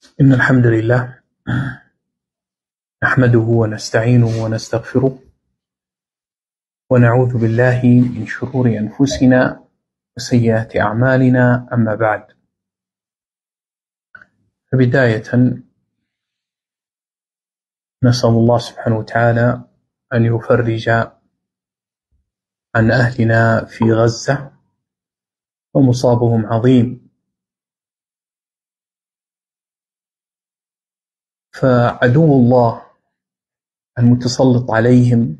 إن الحمد لله نحمده ونستعينه ونستغفره ونعوذ بالله من شرور أنفسنا وسيئات أعمالنا. أما بعد، فبداية نسأل الله سبحانه وتعالى أن يفرج عن أهلنا في غزة، ومصابهم عظيم، فعدو الله المتسلط عليهم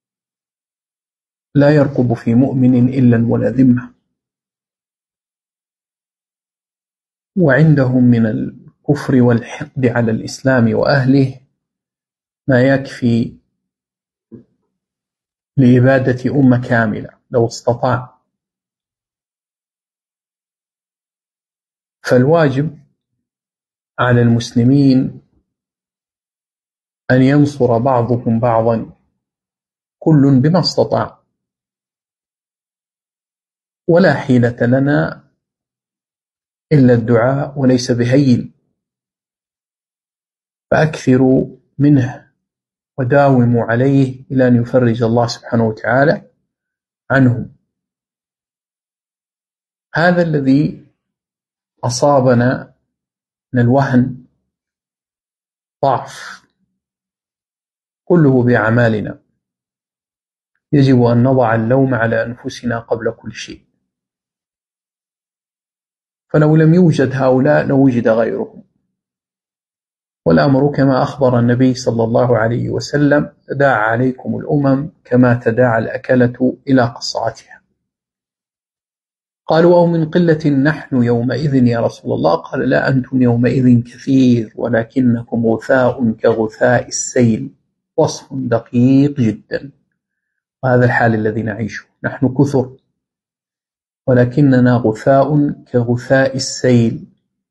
لا يرقب في مؤمن إلا ولا ذمة، وعندهم من الكفر والحقد على الإسلام وأهله ما يكفي لإبادة أمة كاملة لو استطاع. فالواجب على المسلمين أن ينصر بعضهم بعضا، كل بما استطاع، ولا حيلة لنا إلا الدعاء وليس بهين، فأكثروا منه وداوموا عليه إلى أن يفرج الله سبحانه وتعالى عنهم. هذا الذي أصابنا من الوهن، ضعف، كله بأعمالنا. يجب أن نضع اللوم على أنفسنا قبل كل شيء، فلو لم يوجد هؤلاء لوجد غيرهم. والأمر كما أخبر النبي صلى الله عليه وسلم: تداعى عليكم الأمم كما تداعى الأكلة إلى قصعتها. قالوا: أو من قلة نحن يومئذ يا رسول الله؟ قال: لا، أنتم يومئذ كثير ولكنكم غثاء كغثاء السيل. وصف دقيق جدا، وهذا الحال الذي نعيشه. نحن كثر ولكننا غثاء كغثاء السيل.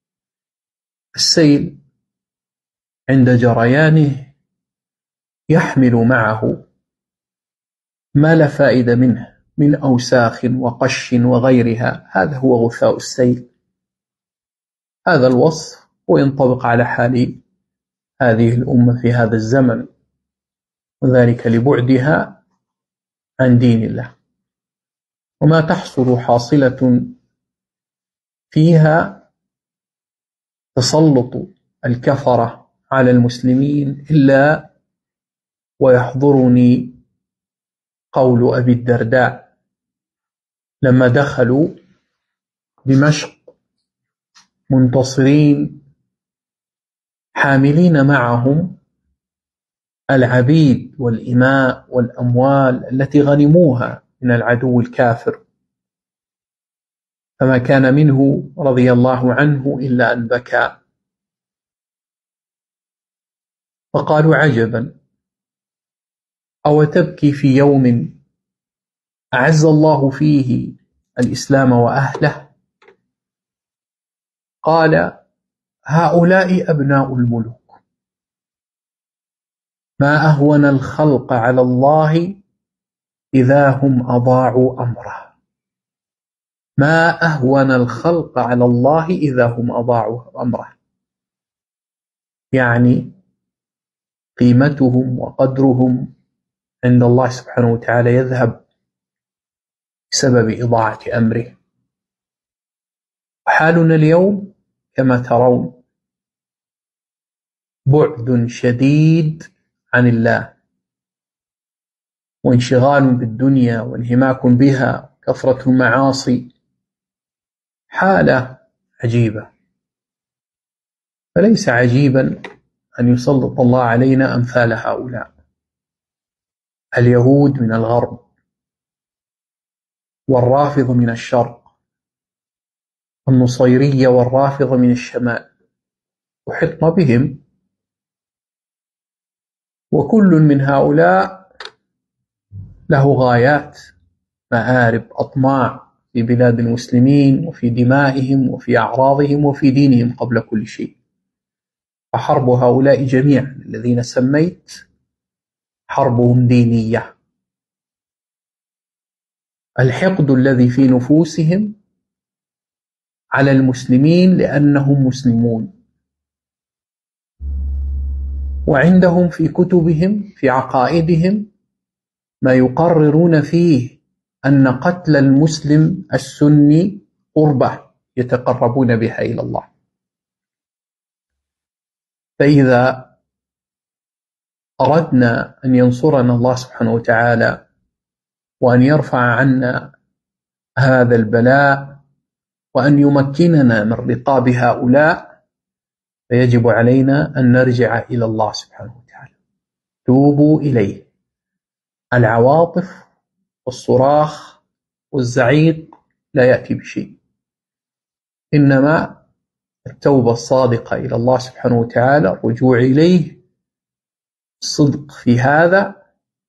السيل عند جريانه يحمل معه ما لا فائدة منه من أوساخ وقش وغيرها، هذا هو غثاء السيل. هذا الوصف وينطبق على حال هذه الأمة في هذا الزمن، وذلك لبعدها عن دين الله، وما تحصل حاصلة فيها تسلط الكفرة على المسلمين. إلا ويحضرني قول أبي الدرداء لما دخلوا دمشق منتصرين حاملين معهم العبيد والإماء والأموال التي غنموها من العدو الكافر، فما كان منه رضي الله عنه إلا أن بكى، فقالوا: عجبا، أو تبكي في يوم أعز الله فيه الإسلام وأهله؟ قال: هؤلاء أبناء الملوك، ما أهون الخلق على الله إذا هم أضاعوا أمره. ما أهون الخلق على الله إذا هم أضاعوا أمره، يعني قيمتهم وقدرهم عند الله سبحانه وتعالى يذهب بسبب إضاعة أمره. وحالنا اليوم كما ترون بعد شديد عن الله، وانشغال بالدنيا وانهماك بها، كثرة المعاصي، حالة عجيبة. فليس عجيبا أن يسلط الله علينا أمثال هؤلاء اليهود من الغرب، والرافض من الشرق، النصيرية والرافض من الشمال، وحطنا بهم، وكل من هؤلاء له غايات، مآرب، أطماع في بلاد المسلمين وفي دمائهم وفي أعراضهم وفي دينهم قبل كل شيء. فحرب هؤلاء جميعا الذين سميت حربهم دينية. الحقد الذي في نفوسهم على المسلمين لأنهم مسلمون، وعندهم في كتبهم في عقائدهم ما يقررون فيه أن قتل المسلم السني قربة يتقربون بها إلى الله. فإذا أردنا أن ينصرنا الله سبحانه وتعالى وأن يرفع عنا هذا البلاء وأن يمكننا من رقاب هؤلاء، فيجب علينا أن نرجع إلى الله سبحانه وتعالى. توبوا إليه. العواطف والصراخ والزعيق لا يأتي بشيء، إنما التوبة الصادقة إلى الله سبحانه وتعالى، الرجوع إليه، الصدق في هذا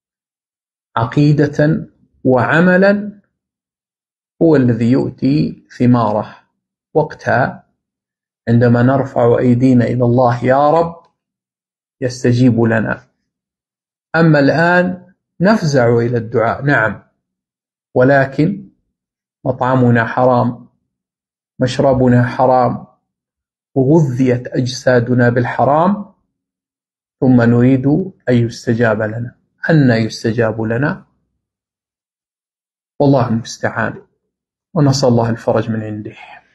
عقيدة وعملا، هو الذي يؤتي ثماره. وقتها عندما نرفع أيدينا إلى الله يا رب يستجيب لنا. أما الآن نفزع إلى الدعاء، نعم، ولكن مطعمنا حرام، مشربنا حرام، وغذيت أجسادنا بالحرام، ثم نريد أن يستجاب لنا. أن يستجاب لنا؟ والله المستعان، ونسأل الله الفرج من عنده.